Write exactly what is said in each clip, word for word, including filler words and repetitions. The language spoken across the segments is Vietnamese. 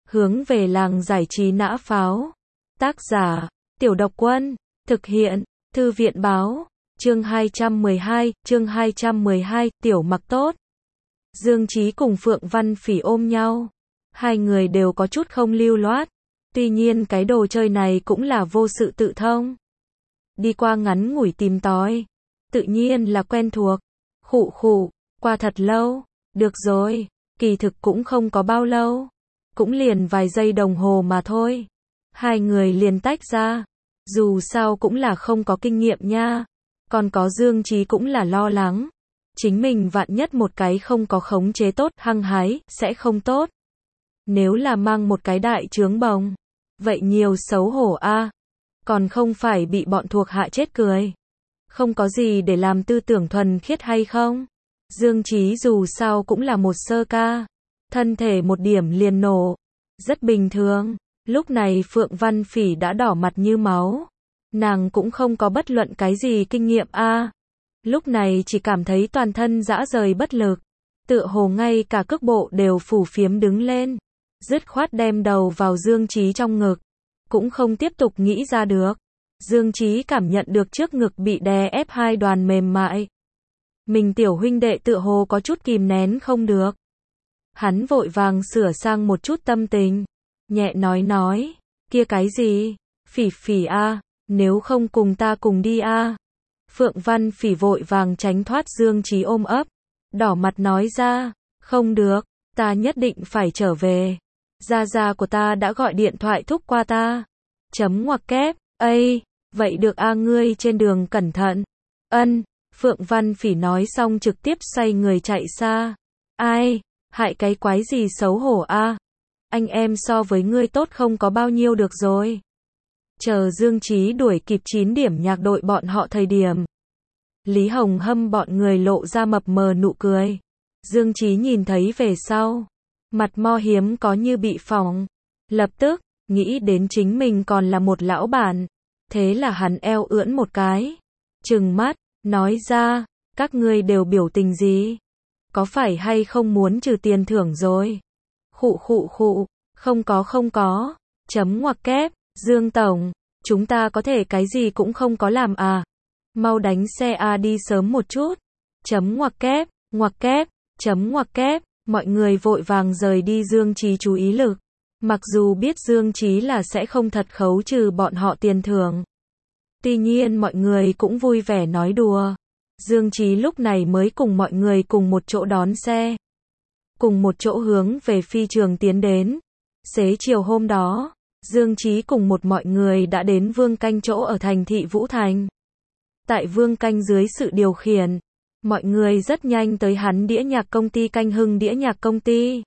Hướng về làng giải trí nã pháo. Tác giả, Tiểu Độc Quân. Thực hiện, Thư viện báo. Chương hai trăm mười hai, chương hai trăm mười hai, Tiểu Mặc tốt. Dương Chí cùng Phượng Văn Phỉ ôm nhau. Hai người đều có chút không lưu loát. Tuy nhiên cái đồ chơi này cũng là vô sự tự thông. Đi qua ngắn ngủi tìm tòi. Tự nhiên là quen thuộc. Khụ khụ, qua thật lâu. Được rồi, kỳ thực cũng không có bao lâu. Cũng liền vài giây đồng hồ mà thôi. Hai người liền tách ra. Dù sao cũng là không có kinh nghiệm nha. Còn có Dương Chí cũng là lo lắng. Chính mình vạn nhất một cái không có khống chế tốt, hăng hái, sẽ không tốt. Nếu là mang một cái đại trướng bồng, vậy nhiều xấu hổ a. À. Còn không phải bị bọn thuộc hạ chết cười. Không có gì để làm tư tưởng thuần khiết hay không? Dương Chí dù sao cũng là một sơ ca. Thân thể một điểm liền nổ. Rất bình thường. Lúc này Phượng Văn Phỉ đã đỏ mặt như máu. Nàng cũng không có bất luận cái gì kinh nghiệm a. À. Lúc này chỉ cảm thấy toàn thân rã rời bất lực. Tựa hồ ngay cả cước bộ đều phủ phiếm đứng lên. Dứt khoát đem đầu vào Dương Chí trong ngực. Cũng không tiếp tục nghĩ ra được. Dương Chí cảm nhận được trước ngực bị đè ép hai đoàn mềm mại. Mình tiểu huynh đệ tựa hồ có chút kìm nén không được. Hắn vội vàng sửa sang một chút tâm tình. Nhẹ nói nói. Kia cái gì? Phỉ Phỉ a, à, nếu không cùng ta cùng đi a. À. Phượng Văn Phỉ vội vàng tránh thoát Dương Chí ôm ấp. Đỏ mặt nói ra. Không được, ta nhất định phải trở về. Gia gia của ta đã gọi điện thoại thúc qua ta. Chấm ngoặc kép. Ây, vậy được a, ngươi trên đường cẩn thận. Ân. Phượng Văn Phỉ nói xong trực tiếp xoay người chạy xa. Ai, hại cái quái gì xấu hổ a. À? Anh em so với ngươi tốt không có bao nhiêu được rồi. Chờ Dương Chí đuổi kịp chín điểm nhạc đội bọn họ thời điểm. Lý Hồng Hâm bọn người lộ ra mập mờ nụ cười. Dương Chí nhìn thấy về sau. Mặt mo hiếm có như bị phỏng. Lập tức, nghĩ đến chính mình còn là một lão bản. Thế là hắn eo ưỡn một cái. Trừng mắt, nói ra, các ngươi đều biểu tình gì? Có phải hay không muốn trừ tiền thưởng rồi? Khụ khụ khụ, không có không có. Chấm ngoặc kép, Dương Tổng, chúng ta có thể cái gì cũng không có làm à? Mau đánh xe a đi sớm một chút. Chấm ngoặc kép, ngoặc kép, chấm ngoặc kép, mọi người vội vàng rời đi. Dương Chí chú ý lực. Mặc dù biết Dương Chí là sẽ không thật khấu trừ bọn họ tiền thưởng. Tuy nhiên mọi người cũng vui vẻ nói đùa. Dương Chí lúc này mới cùng mọi người cùng một chỗ đón xe. Cùng một chỗ hướng về phi trường tiến đến. Xế chiều hôm đó, Dương Chí cùng một mọi người đã đến Vương Canh chỗ ở thành thị Vũ Thành. Tại Vương Canh dưới sự điều khiển, mọi người rất nhanh tới hắn đĩa nhạc công ty Canh Hưng đĩa nhạc công ty.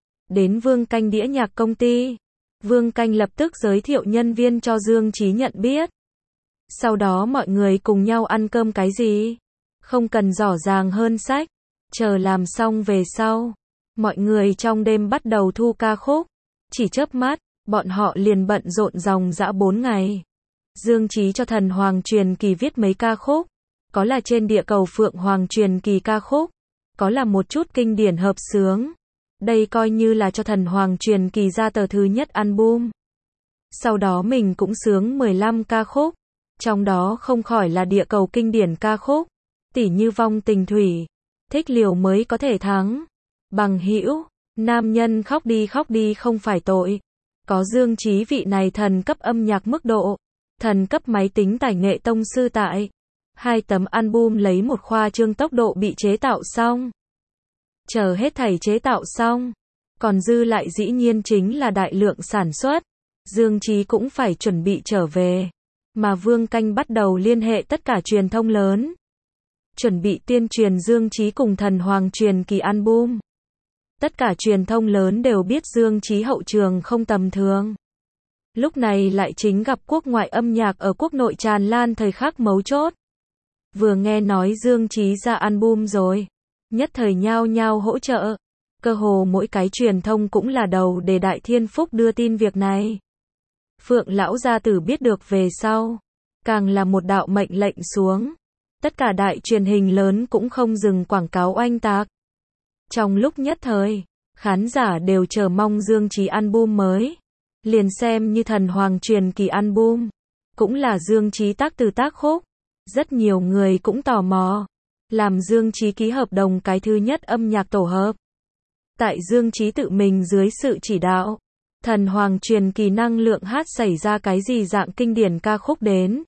Đến Vương Canh đĩa nhạc công ty, Vương Canh lập tức giới thiệu nhân viên cho Dương Chí nhận biết. Sau đó mọi người cùng nhau ăn cơm cái gì? Không cần rõ ràng hơn sách. Chờ làm xong về sau, mọi người trong đêm bắt đầu thu ca khúc. Chỉ chớp mắt, bọn họ liền bận rộn dòng dã bốn ngày. Dương Chí cho Thần Hoàng Truyền Kỳ viết mấy ca khúc. Có là trên địa cầu Phượng Hoàng Truyền Kỳ ca khúc. Có là một chút kinh điển hợp xướng. Đây coi như là cho Thần Hoàng Truyền Kỳ ra tờ thứ nhất album. Sau đó mình cũng xướng mười lăm ca khúc. Trong đó không khỏi là địa cầu kinh điển ca khúc. Tỉ như Vong Tình Thủy. Thích liều mới có thể thắng. Bằng hữu. Nam nhân khóc đi khóc đi không phải tội. Có Dương Chí vị này thần cấp âm nhạc mức độ. Thần cấp máy tính tài nghệ tông sư tại. Hai tấm album lấy một khoa trương tốc độ bị chế tạo xong. Chờ hết thảy chế tạo xong. Còn dư lại dĩ nhiên chính là đại lượng sản xuất. Dương Chí cũng phải chuẩn bị trở về. Mà Vương Canh bắt đầu liên hệ tất cả truyền thông lớn. Chuẩn bị tuyên truyền Dương Chí cùng Thần Hoàng Truyền Kỳ album. Tất cả truyền thông lớn đều biết Dương Chí hậu trường không tầm thường. Lúc này lại chính gặp quốc ngoại âm nhạc ở quốc nội tràn lan thời khắc mấu chốt. Vừa nghe nói Dương Chí ra album rồi, nhất thời nhao nhao hỗ trợ. Cơ hồ mỗi cái truyền thông cũng là đầu để Đại Thiên Phúc đưa tin việc này. Phượng lão gia tử biết được về sau, càng là một đạo mệnh lệnh xuống. Tất cả đại truyền hình lớn cũng không dừng quảng cáo oanh tạc. Trong lúc nhất thời, Khán giả đều chờ mong Dương Chí album mới. Liền xem như thần hoàng truyền kỳ album. Cũng là Dương Chí tác từ tác khúc. Rất nhiều người cũng tò mò. Làm Dương Chí ký hợp đồng cái thứ nhất âm nhạc tổ hợp. Tại Dương Chí tự mình dưới sự chỉ đạo. Thần hoàng truyền kỳ năng lượng hát xảy ra cái gì dạng kinh điển ca khúc đến.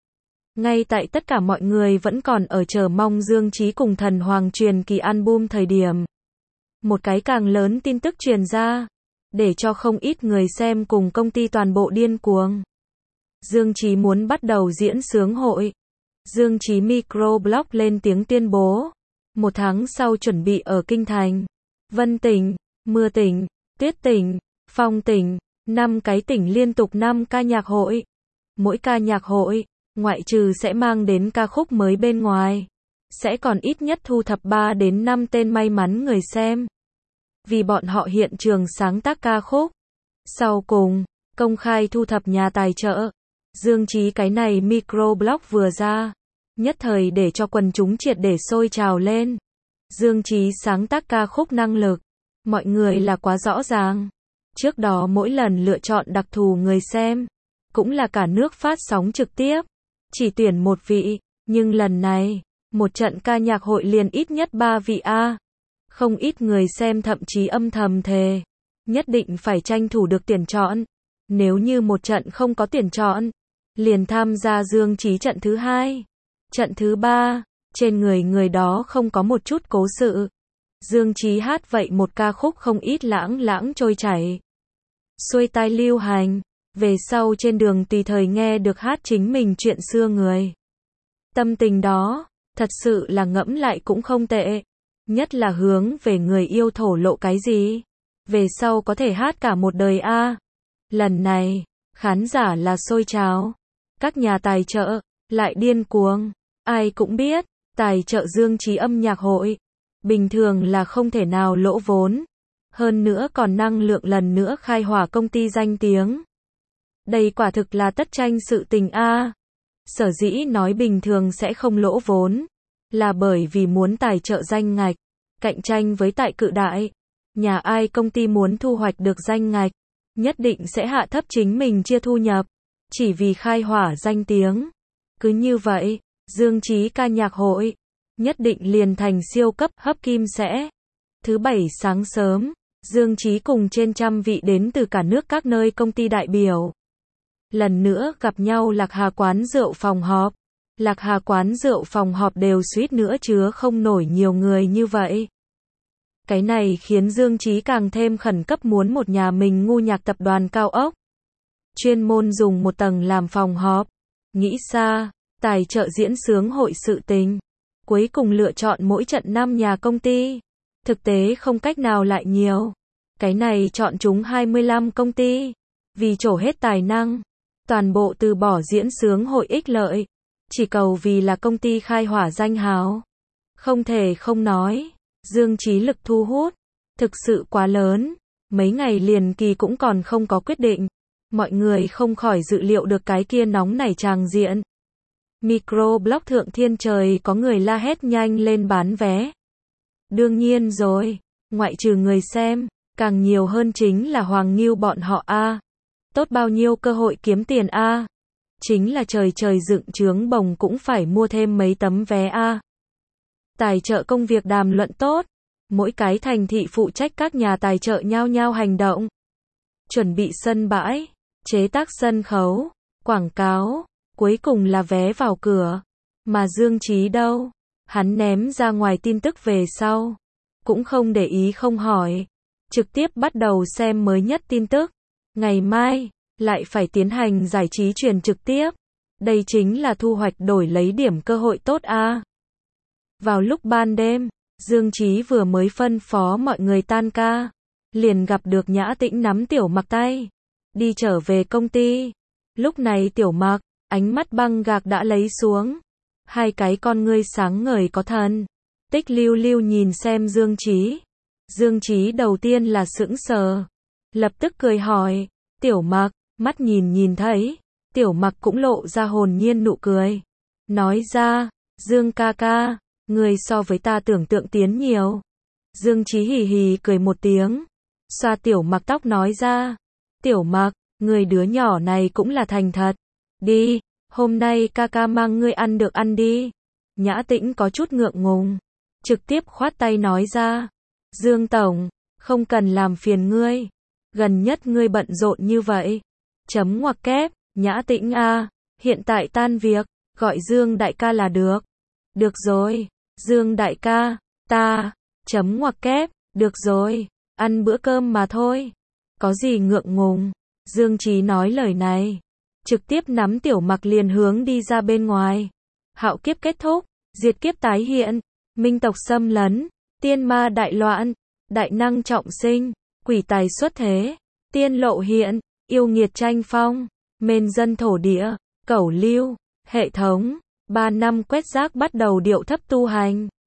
Ngay tại tất cả mọi người vẫn còn ở chờ mong Dương Chí cùng thần hoàng truyền kỳ album thời điểm. Một cái càng lớn tin tức truyền ra. Để cho không ít người xem cùng công ty toàn bộ điên cuồng. Dương Chí muốn bắt đầu diễn sướng hội. Dương Chí microblog lên tiếng tuyên bố. Một tháng sau chuẩn bị ở Kinh Thành, Vân tỉnh, Mưa tỉnh, Tuyết tỉnh, Phong tỉnh, năm cái tỉnh liên tục năm ca nhạc hội. Mỗi ca nhạc hội, ngoại trừ sẽ mang đến ca khúc mới bên ngoài, sẽ còn ít nhất thu thập ba đến năm tên may mắn người xem. Vì bọn họ hiện trường sáng tác ca khúc. Sau cùng, công khai thu thập nhà tài trợ. Dương Chí cái này microblog vừa ra, nhất thời để cho quần chúng triệt để sôi trào lên. Dương Chí sáng tác ca khúc năng lực, mọi người là quá rõ ràng. Trước đó mỗi lần lựa chọn đặc thù người xem, cũng là cả nước phát sóng trực tiếp, chỉ tuyển một vị, nhưng lần này, một trận ca nhạc hội liền ít nhất ba vị A. Không ít người xem thậm chí âm thầm thề, nhất định phải tranh thủ được tuyển chọn. Nếu như một trận không có tuyển chọn, liền tham gia Dương Chí trận thứ hai, trận thứ ba, trên người người đó không có một chút cố sự. Dương Chí hát vậy một ca khúc không ít lãng lãng trôi chảy, xuôi tai lưu hành, về sau trên đường tùy thời nghe được hát chính mình chuyện xưa người. Tâm tình đó, thật sự là ngẫm lại cũng không tệ, nhất là hướng về người yêu thổ lộ cái gì, về sau có thể hát cả một đời a. Lần này, khán giả là sôi trào, các nhà tài trợ lại điên cuồng, ai cũng biết, tài trợ Dương Chí âm nhạc hội, bình thường là không thể nào lỗ vốn, hơn nữa còn năng lượng lần nữa khai hỏa công ty danh tiếng. Đây quả thực là tất tranh sự tình a. Sở dĩ nói bình thường sẽ không lỗ vốn, là bởi vì muốn tài trợ danh ngạch, cạnh tranh với tại cự đại, nhà ai công ty muốn thu hoạch được danh ngạch, nhất định sẽ hạ thấp chính mình chia thu nhập, chỉ vì khai hỏa danh tiếng. Cứ như vậy, Dương Chí ca nhạc hội, nhất định liền thành siêu cấp hấp kim sẽ. Thứ bảy sáng sớm, Dương Chí cùng trên trăm vị đến từ cả nước các nơi công ty đại biểu. Lần nữa gặp nhau Lạc Hà quán rượu phòng họp. Lạc Hà quán rượu phòng họp đều suýt nữa chứa không nổi nhiều người như vậy. Cái này khiến Dương Chí càng thêm khẩn cấp muốn một nhà mình ngu nhạc tập đoàn cao ốc. Chuyên môn dùng một tầng làm phòng họp. Nghĩ xa, tài trợ diễn sướng hội sự tình. Cuối cùng lựa chọn mỗi trận năm nhà công ty. Thực tế không cách nào lại nhiều. Cái này chọn chúng hai mươi lăm công ty. Vì trổ hết tài năng, toàn bộ từ bỏ diễn sướng hội ích lợi. Chỉ cầu vì là công ty khai hỏa danh hào. Không thể không nói, Dương Chí lực thu hút, thực sự quá lớn. Mấy ngày liền kỳ cũng còn không có quyết định. Mọi người không khỏi dự liệu được cái kia nóng nảy tràng diện. Microblog thượng thiên trời có người la hét nhanh lên bán vé. Đương nhiên rồi, ngoại trừ người xem, càng nhiều hơn chính là Hoàng Ngưu bọn họ a. Tốt bao nhiêu cơ hội kiếm tiền a. Chính là trời trời dựng trướng bồng cũng phải mua thêm mấy tấm vé a. Tài trợ công việc đàm luận tốt, mỗi cái thành thị phụ trách các nhà tài trợ nhao nhao hành động. Chuẩn bị sân bãi, chế tác sân khấu, quảng cáo, cuối cùng là vé vào cửa. Mà Dương Chí đâu? Hắn ném ra ngoài tin tức về sau, cũng không để ý không hỏi, trực tiếp bắt đầu xem mới nhất tin tức. Ngày mai, lại phải tiến hành giải trí truyền trực tiếp. Đây chính là thu hoạch đổi lấy điểm cơ hội tốt a. Vào lúc ban đêm, Dương Chí vừa mới phân phó mọi người tan ca, liền gặp được Nhã Tĩnh nắm Tiểu Mặc tay, đi trở về công ty. Lúc này Tiểu Mặc, ánh mắt băng gạc đã lấy xuống, hai cái con ngươi sáng ngời có thần. Tích lưu lưu nhìn xem Dương Chí. Dương Chí đầu tiên là sững sờ, lập tức cười hỏi, Tiểu Mặc, mắt nhìn nhìn thấy, Tiểu Mặc cũng lộ ra hồn nhiên nụ cười. Nói ra, Dương ca ca, người so với ta tưởng tượng tiến nhiều. Dương Chí hì hì cười một tiếng, xoa Tiểu Mặc tóc nói ra, Tiểu Mặc, người đứa nhỏ này cũng là thành thật. Đi, hôm nay ca ca mang ngươi ăn được ăn đi. Nhã Tĩnh có chút ngượng ngùng, trực tiếp khoát tay nói ra, Dương Tổng, không cần làm phiền ngươi. Gần nhất ngươi bận rộn như vậy. Chấm ngoặc kép, Nhã Tĩnh a, hiện tại tan việc, gọi Dương đại ca là được. Được rồi, Dương đại ca, ta, chấm ngoặc kép, được rồi, ăn bữa cơm mà thôi. Có gì ngượng ngùng. Dương Chí nói lời này, trực tiếp nắm Tiểu Mặc liền hướng đi ra bên ngoài. Hạo kiếp kết thúc, diệt kiếp tái hiện, minh tộc xâm lấn, tiên ma đại loạn, đại năng trọng sinh, quỷ tài xuất thế, tiên lộ hiện, yêu nghiệt tranh phong, mên dân thổ địa, cẩu lưu, hệ thống, ba năm quét rác bắt đầu điệu thấp tu hành.